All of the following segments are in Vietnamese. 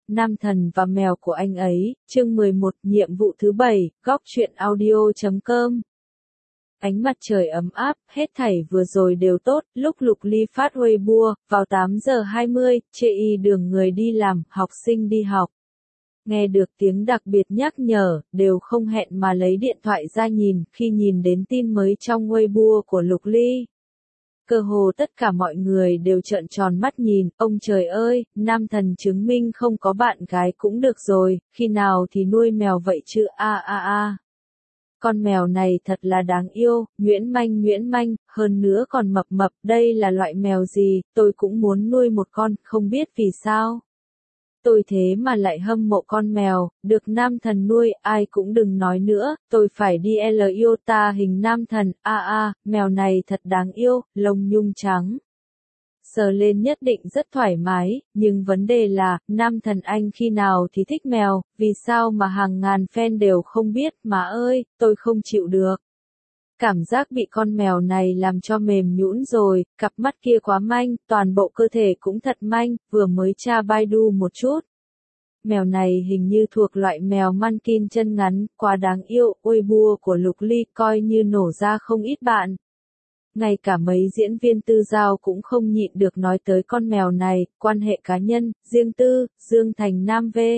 Nam thần và mèo của anh ấy, chương 11, nhiệm vụ thứ 7, góc truyện audio.com. Ánh mặt trời ấm áp, hết thảy vừa rồi đều tốt, lúc Lục Ly phát Weibo, vào 8 giờ 20, chê y đường người đi làm, học sinh đi học. Nghe được tiếng đặc biệt nhắc nhở, đều không hẹn mà lấy điện thoại ra nhìn, khi nhìn đến tin mới trong Weibo của Lục Ly. Cơ hồ tất cả mọi người đều trợn tròn mắt nhìn, ông trời ơi, nam thần chứng minh không có bạn gái cũng được rồi, khi nào thì nuôi mèo vậy chứ Con mèo này thật là đáng yêu, nhuyễn manh, hơn nữa còn mập mập, đây là loại mèo gì, tôi cũng muốn nuôi một con, không biết vì sao. Tôi thế mà lại hâm mộ con mèo, được nam thần nuôi, ai cũng đừng nói nữa, tôi phải đi yêu ta hình nam thần, mèo này thật đáng yêu, lông nhung trắng. Sờ lên nhất định rất thoải mái, nhưng vấn đề là, nam thần anh khi nào thì thích mèo, vì sao mà hàng ngàn fan đều không biết, má ơi, tôi không chịu được. Cảm giác bị con mèo này làm cho mềm nhũn rồi, cặp mắt kia quá manh, toàn bộ cơ thể cũng thật manh, vừa mới tra Baidu một chút. Mèo này hình như thuộc loại mèo Mankin chân ngắn, quá đáng yêu, Weibo của Lục Ly coi như nổ ra không ít bạn. Ngay cả mấy diễn viên tư giao cũng không nhịn được nói tới con mèo này, quan hệ cá nhân, riêng tư, Dương Thành Nam V.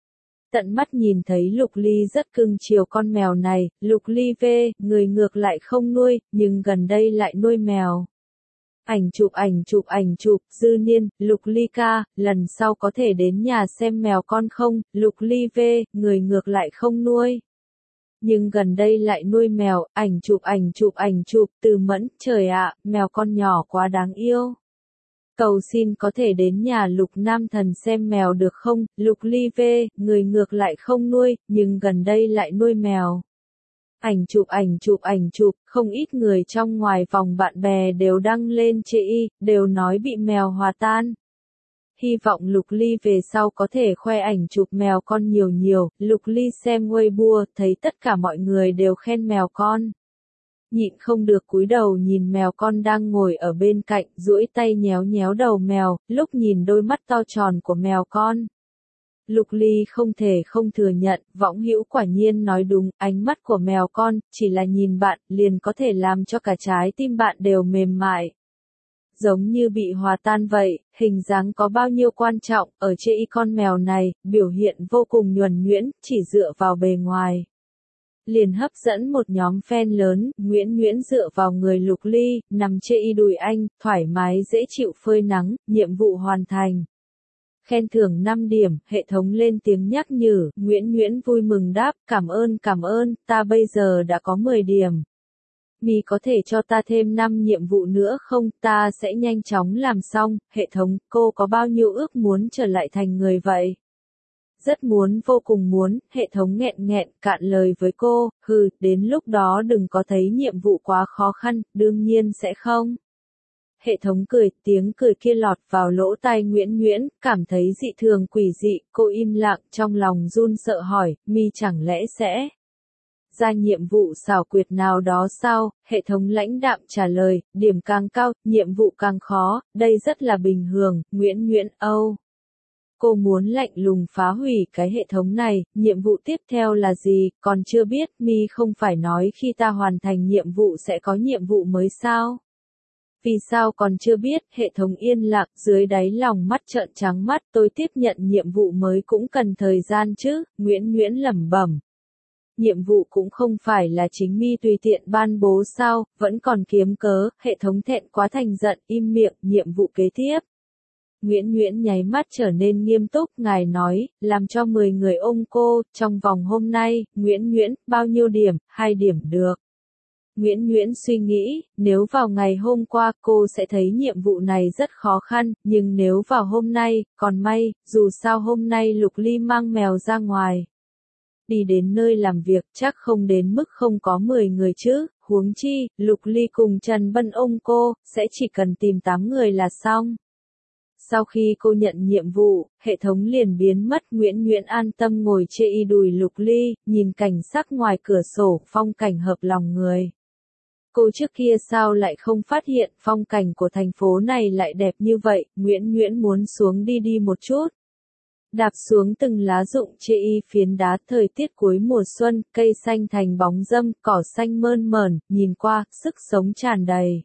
Tận mắt nhìn thấy Lục Ly rất cưng chiều con mèo này, Lục Ly V, người ngược lại không nuôi, nhưng gần đây lại nuôi mèo. Ảnh chụp, Dư Niên, Lục Ly ca, lần sau có thể đến nhà xem mèo con không, Lục Ly V, người ngược lại không nuôi. Nhưng gần đây lại nuôi mèo, ảnh chụp, Từ Mẫn, trời ạ, mèo con nhỏ quá đáng yêu. Cầu xin có thể đến nhà Lục Nam thần xem mèo được không, Lục Ly V, người ngược lại không nuôi, nhưng gần đây lại nuôi mèo. Ảnh chụp, không ít người trong ngoài vòng bạn bè đều đăng lên chê y, đều nói bị mèo hòa tan. Hy vọng Lục Ly về sau có thể khoe ảnh chụp mèo con nhiều, Lục Ly xem Weibo, thấy tất cả mọi người đều khen mèo con. Nhịn không được cúi đầu nhìn mèo con đang ngồi ở bên cạnh, duỗi tay nhéo đầu mèo, lúc nhìn đôi mắt to tròn của mèo con. Lục Ly không thể không thừa nhận, Võng Hữu quả nhiên nói đúng, ánh mắt của mèo con, chỉ là nhìn bạn, liền có thể làm cho cả trái tim bạn đều mềm mại. Giống như bị hòa tan vậy, hình dáng có bao nhiêu quan trọng, ở chê y con mèo này, biểu hiện vô cùng nhuần nhuyễn, chỉ dựa vào bề ngoài. Liền hấp dẫn một nhóm fan lớn, Nguyễn dựa vào người Lục Ly, nằm chê y đùi anh, thoải mái dễ chịu phơi nắng, nhiệm vụ hoàn thành. Khen thưởng 5 điểm, hệ thống lên tiếng nhắc nhở, Nguyễn vui mừng đáp, cảm ơn, ta bây giờ đã có 10 điểm. Mì có thể cho ta thêm 5 nhiệm vụ nữa không, ta sẽ nhanh chóng làm xong, hệ thống, cô có bao nhiêu ước muốn trở lại thành người vậy? Rất muốn, vô cùng muốn, hệ thống nghẹn, cạn lời với cô, đến lúc đó đừng có thấy nhiệm vụ quá khó khăn, đương nhiên sẽ không. Hệ thống cười, tiếng cười kia lọt vào lỗ tai Nguyễn, cảm thấy dị thường quỷ dị, cô im lặng, trong lòng run sợ hỏi, mi chẳng lẽ sẽ ra nhiệm vụ xảo quyệt nào đó sao? Hệ thống lãnh đạm trả lời, điểm càng cao, nhiệm vụ càng khó, đây rất là bình thường, Nguyễn âu. Cô muốn lạnh lùng phá hủy cái hệ thống này, nhiệm vụ tiếp theo là gì, còn chưa biết, mi không phải nói khi ta hoàn thành nhiệm vụ sẽ có nhiệm vụ mới sao? Vì sao còn chưa biết, hệ thống yên lặng, dưới đáy lòng mắt trợn trắng mắt, tôi tiếp nhận nhiệm vụ mới cũng cần thời gian chứ, Nguyễn lẩm bẩm. Nhiệm vụ cũng không phải là chính mi tùy tiện ban bố sao, vẫn còn kiếm cớ, hệ thống thẹn quá thành giận, im miệng, nhiệm vụ kế tiếp. Nguyễn nháy mắt trở nên nghiêm túc, ngài nói, làm cho 10 người ôm cô, trong vòng hôm nay, Nguyễn, bao nhiêu điểm, 2 điểm được. Nguyễn suy nghĩ, nếu vào ngày hôm qua cô sẽ thấy nhiệm vụ này rất khó khăn, nhưng nếu vào hôm nay, còn may, dù sao hôm nay Lục Ly mang mèo ra ngoài. Đi đến nơi làm việc chắc không đến mức không có 10 người chứ, huống chi, Lục Ly cùng Trần Bân ôm cô, sẽ chỉ cần tìm 8 người là xong. Sau khi cô nhận nhiệm vụ, hệ thống liền biến mất, Nguyễn an tâm ngồi chê y đùi Lục Ly, nhìn cảnh sắc ngoài cửa sổ, phong cảnh hợp lòng người. Cô trước kia sao lại không phát hiện phong cảnh của thành phố này lại đẹp như vậy, Nguyễn muốn xuống đi một chút. Đạp xuống từng lá rụng chê y phiến đá, thời tiết cuối mùa xuân, cây xanh thành bóng râm, cỏ xanh mơn mởn, nhìn qua, sức sống tràn đầy.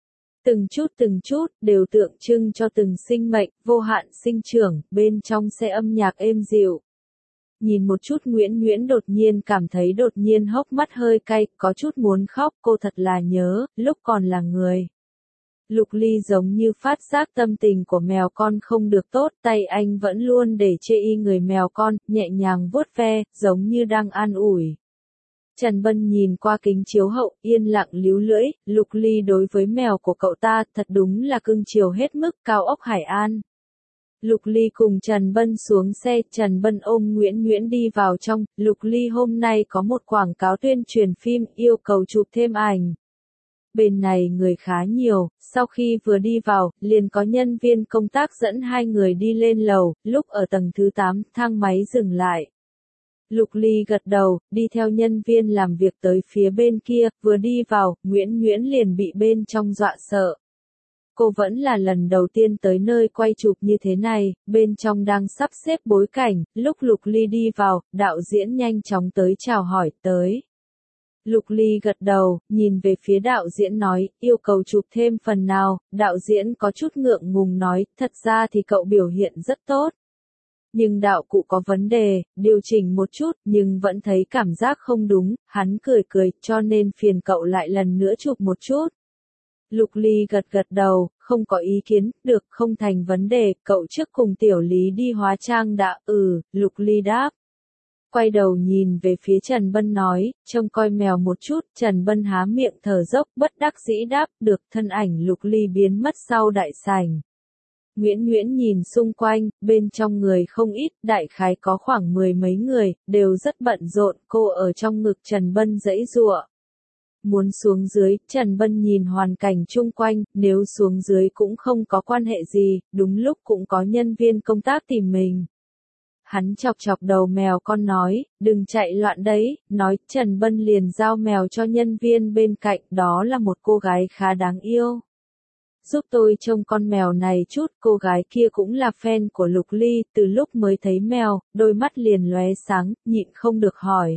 Từng chút, đều tượng trưng cho từng sinh mệnh, vô hạn sinh trưởng, bên trong xe âm nhạc êm dịu. Nhìn một chút Nguyễn Nguyễn đột nhiên cảm thấy đột nhiên hốc mắt hơi cay, có chút muốn khóc, cô thật là nhớ, lúc còn là người. Lục Ly giống như phát giác tâm tình của mèo con không được tốt, tay anh vẫn luôn để chê y người mèo con, nhẹ nhàng vuốt ve, giống như đang an ủi. Trần Bân nhìn qua kính chiếu hậu, yên lặng líu lưỡi, Lục Ly đối với mèo của cậu ta thật đúng là cưng chiều hết mức, cao ốc Hải An. Lục Ly cùng Trần Bân xuống xe, Trần Bân ôm Nguyễn Nguyễn đi vào trong, Lục Ly hôm nay có một quảng cáo tuyên truyền phim, yêu cầu chụp thêm ảnh. Bên này người khá nhiều, sau khi vừa đi vào, liền có nhân viên công tác dẫn hai người đi lên lầu, lúc ở tầng thứ 8, thang máy dừng lại. Lục Ly gật đầu, đi theo nhân viên làm việc tới phía bên kia, vừa đi vào, Nguyễn Nguyễn liền bị bên trong dọa sợ. Cô vẫn là lần đầu tiên tới nơi quay chụp như thế này, bên trong đang sắp xếp bối cảnh, lúc Lục Ly đi vào, đạo diễn nhanh chóng tới chào hỏi tới. Lục Ly gật đầu, nhìn về phía đạo diễn nói, yêu cầu chụp thêm phần nào, đạo diễn có chút ngượng ngùng nói, thật ra thì cậu biểu hiện rất tốt. Nhưng đạo cụ có vấn đề, điều chỉnh một chút, nhưng vẫn thấy cảm giác không đúng, hắn cười cười, cho nên phiền cậu lại lần nữa chụp một chút. Lục Ly gật gật đầu, không có ý kiến, được, không thành vấn đề, cậu trước cùng Tiểu Lý đi hóa trang đã, Lục Ly đáp. Quay đầu nhìn về phía Trần Bân nói, trông coi mèo một chút, Trần Bân há miệng thở dốc, bất đắc dĩ đáp, được, thân ảnh Lục Ly biến mất sau đại sảnh. Nguyễn Nguyễn nhìn xung quanh, bên trong người không ít, đại khái có khoảng 10 mấy người, đều rất bận rộn, cô ở trong ngực Trần Bân giãy giụa. Muốn xuống dưới, Trần Bân nhìn hoàn cảnh chung quanh, nếu xuống dưới cũng không có quan hệ gì, đúng lúc cũng có nhân viên công tác tìm mình. Hắn chọc chọc đầu mèo con nói, đừng chạy loạn đấy, nói, Trần Bân liền giao mèo cho nhân viên bên cạnh, đó là một cô gái khá đáng yêu. Giúp tôi trông con mèo này chút, cô gái kia cũng là fan của Lục Ly, từ lúc mới thấy mèo, đôi mắt liền lóe sáng, nhịn không được hỏi.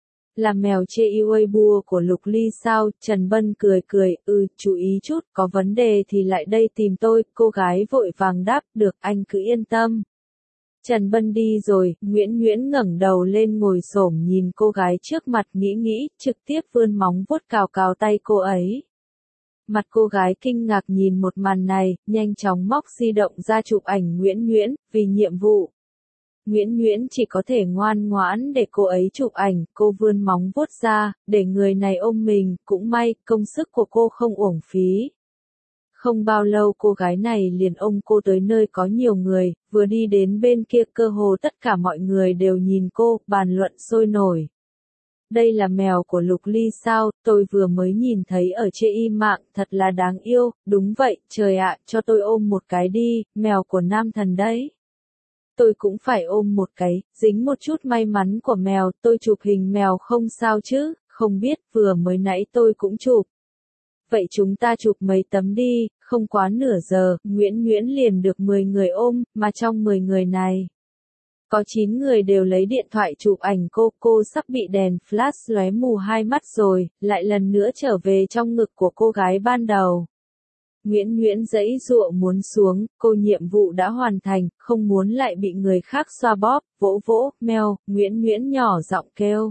Là mèo chê yêu bua của Lục Ly sao, Trần Bân cười cười, chú ý chút, có vấn đề thì lại đây tìm tôi, cô gái vội vàng đáp, được, anh cứ yên tâm. Trần Bân đi rồi, Nguyễn Nguyễn ngẩng đầu lên ngồi xổm nhìn cô gái trước mặt nghĩ, trực tiếp vươn móng vuốt cào cào tay cô ấy. Mặt cô gái kinh ngạc nhìn một màn này, nhanh chóng móc di động ra chụp ảnh Nguyễn Nguyễn, vì nhiệm vụ. Nguyễn Nguyễn chỉ có thể ngoan ngoãn để cô ấy chụp ảnh, cô vươn móng vuốt ra, để người này ôm mình, cũng may, công sức của cô không uổng phí. Không bao lâu cô gái này liền ôm cô tới nơi có nhiều người, vừa đi đến bên kia cơ hồ tất cả mọi người đều nhìn cô, bàn luận sôi nổi. Đây là mèo của Lục Ly sao, tôi vừa mới nhìn thấy ở trên y mạng, thật là đáng yêu, đúng vậy, trời ạ, cho tôi ôm một cái đi, mèo của nam thần đấy. Tôi cũng phải ôm một cái, dính một chút may mắn của mèo, tôi chụp hình mèo không sao chứ, không biết, vừa mới nãy tôi cũng chụp. Vậy chúng ta chụp mấy tấm đi, không quá nửa giờ, Nguyễn Nguyễn liền được 10 người ôm, mà trong 10 người này, có 9 người đều lấy điện thoại chụp ảnh cô sắp bị đèn flash lóe mù hai mắt rồi, lại lần nữa trở về trong ngực của cô gái ban đầu. Nguyễn Nguyễn giãy giụa muốn xuống, cô nhiệm vụ đã hoàn thành, không muốn lại bị người khác xoa bóp, vỗ vỗ, mèo, Nguyễn Nguyễn nhỏ giọng kêu.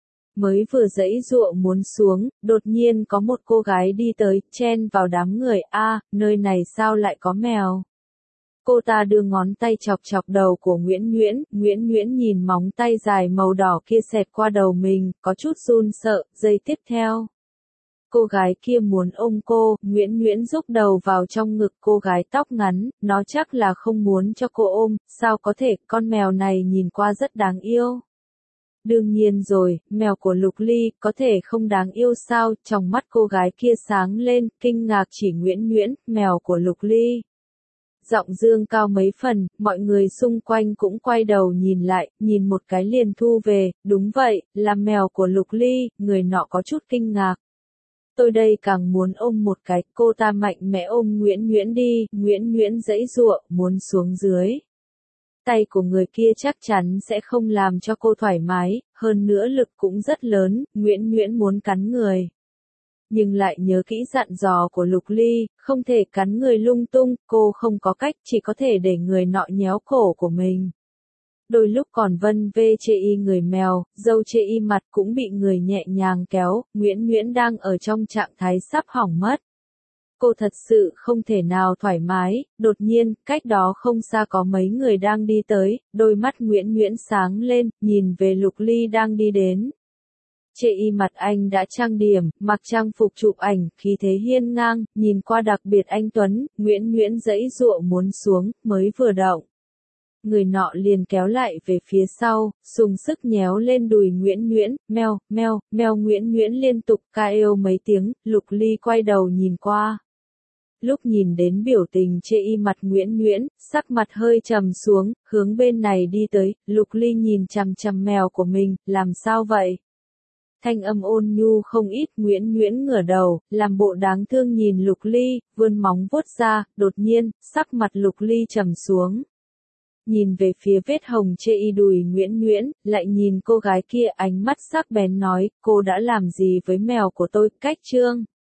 Mới vừa giãy giụa muốn xuống, đột nhiên có một cô gái đi tới, chen vào đám người, nơi này sao lại có mèo? Cô ta đưa ngón tay chọc chọc đầu của Nguyễn Nguyễn nhìn móng tay dài màu đỏ kia xẹt qua đầu mình, có chút run sợ, giây tiếp theo. Cô gái kia muốn ôm cô, Nguyễn Nguyễn rúc đầu vào trong ngực cô gái tóc ngắn, nó chắc là không muốn cho cô ôm, sao có thể, con mèo này nhìn qua rất đáng yêu. Đương nhiên rồi, mèo của Lục Ly, có thể không đáng yêu sao, trong mắt cô gái kia sáng lên, kinh ngạc chỉ Nguyễn, mèo của Lục Ly. Giọng dương cao mấy phần, mọi người xung quanh cũng quay đầu nhìn lại, nhìn một cái liền thu về, đúng vậy, là mèo của Lục Ly, người nọ có chút kinh ngạc. Tôi đây càng muốn ôm một cái, cô ta mạnh mẽ ôm Nguyễn đi, Nguyễn giãy giụa, muốn xuống dưới. tay của người kia chắc chắn sẽ không làm cho cô thoải mái, hơn nữa lực cũng rất lớn, Nguyễn Nguyễn muốn cắn người. Nhưng lại nhớ kỹ dặn dò của Lục Ly, không thể cắn người lung tung, cô không có cách, chỉ có thể để người nọ nhéo cổ của mình. Đôi lúc còn vân vê chê y người mèo, dâu chê y mặt cũng bị người nhẹ nhàng kéo, Nguyễn Nguyễn đang ở trong trạng thái sắp hỏng mất. Cô thật sự không thể nào thoải mái, đột nhiên, cách đó không xa có mấy người đang đi tới, đôi mắt Nguyễn Nguyễn sáng lên, nhìn về Lục Ly đang đi đến. Chê y mặt anh đã trang điểm, mặc trang phục chụp ảnh, khí thế hiên ngang, nhìn qua đặc biệt anh tuấn, Nguyễn Nguyễn giãy giụa muốn xuống, mới vừa động. Người nọ liền kéo lại về phía sau, dùng sức nhéo lên đùi Nguyễn Nguyễn, meo, meo, meo Nguyễn Nguyễn liên tục kêu mấy tiếng, Lục Ly quay đầu nhìn qua. Lúc nhìn đến biểu tình chê y mặt Nguyễn Nguyễn, sắc mặt hơi trầm xuống, hướng bên này đi tới, Lục Ly nhìn chằm chằm mèo của mình, làm sao vậy? Thanh âm ôn nhu không ít, Nguyễn Nguyễn ngửa đầu, làm bộ đáng thương nhìn Lục Ly, vươn móng vuốt ra, đột nhiên, sắc mặt Lục Ly trầm xuống. Nhìn về phía vết hồng chê y đùi Nguyễn Nguyễn, lại nhìn cô gái kia ánh mắt sắc bén nói, cô đã làm gì với mèo của tôi, cách trương.